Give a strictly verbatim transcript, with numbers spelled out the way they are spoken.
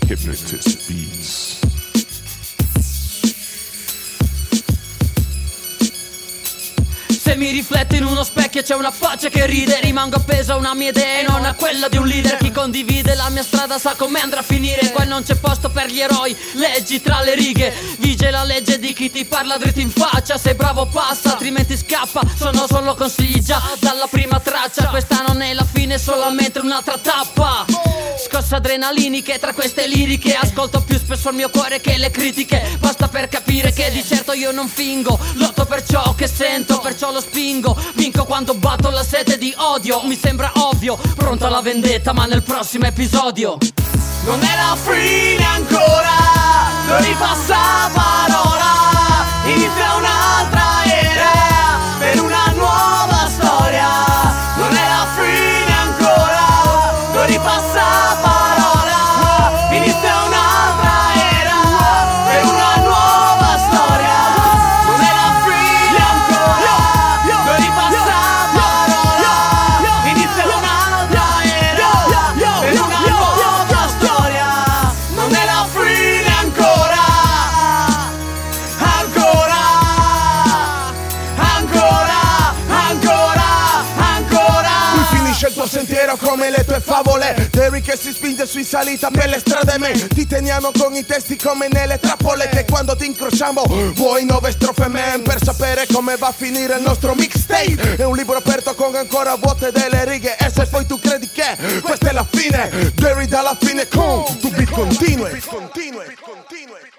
Hypnotist Beats. Se mi rifletto in uno specchio c'è una faccia che ride, rimango appeso a una mia idea e non a quella di un leader. Chi condivide la mia strada sa come andrà a finire. Qua non c'è posto per gli eroi, leggi tra le righe. Vige la legge di chi ti parla dritto in faccia. Sei bravo passa, altrimenti scappa. Sono solo consigli già dalla prima traccia. Questa non è la fine, solamente un'altra tappa. Scosse adrenaliniche tra queste liriche. Ascolto più spesso il mio cuore che le critiche. Basta per capire che di certo io non fingo. Lotto per ciò che sento, perciò lo spingo. Vinco quando batto la sete di odio. Mi sembra ovvio, pronto alla vendetta, ma nel prossimo episodio. Non è la fine ancora, non ripassa parola. Inizia un'altra era per una nuova storia. Non è la fine ancora, non ripassa parola. Inizia un'altra era per una nuova storia. Non è la fine ancora, non ripassa parola. Inizia un'altra era per una nuova storia. Non è la fine ancora, ancora, ancora, ancora, ancora. Qui finisce il tuo sentiero come le tue favole. Derry che si spinge su in salita per le strade me. Ti teniamo con i testi come nelle trappole. Che quando ti incrociamo vuoi nove strofe man. Per sapere come va a finire il nostro mixtape. È un libro aperto con ancora vuote delle righe. E se poi tu credi che questa è la fine, Derry dalla fine con tu beat continue.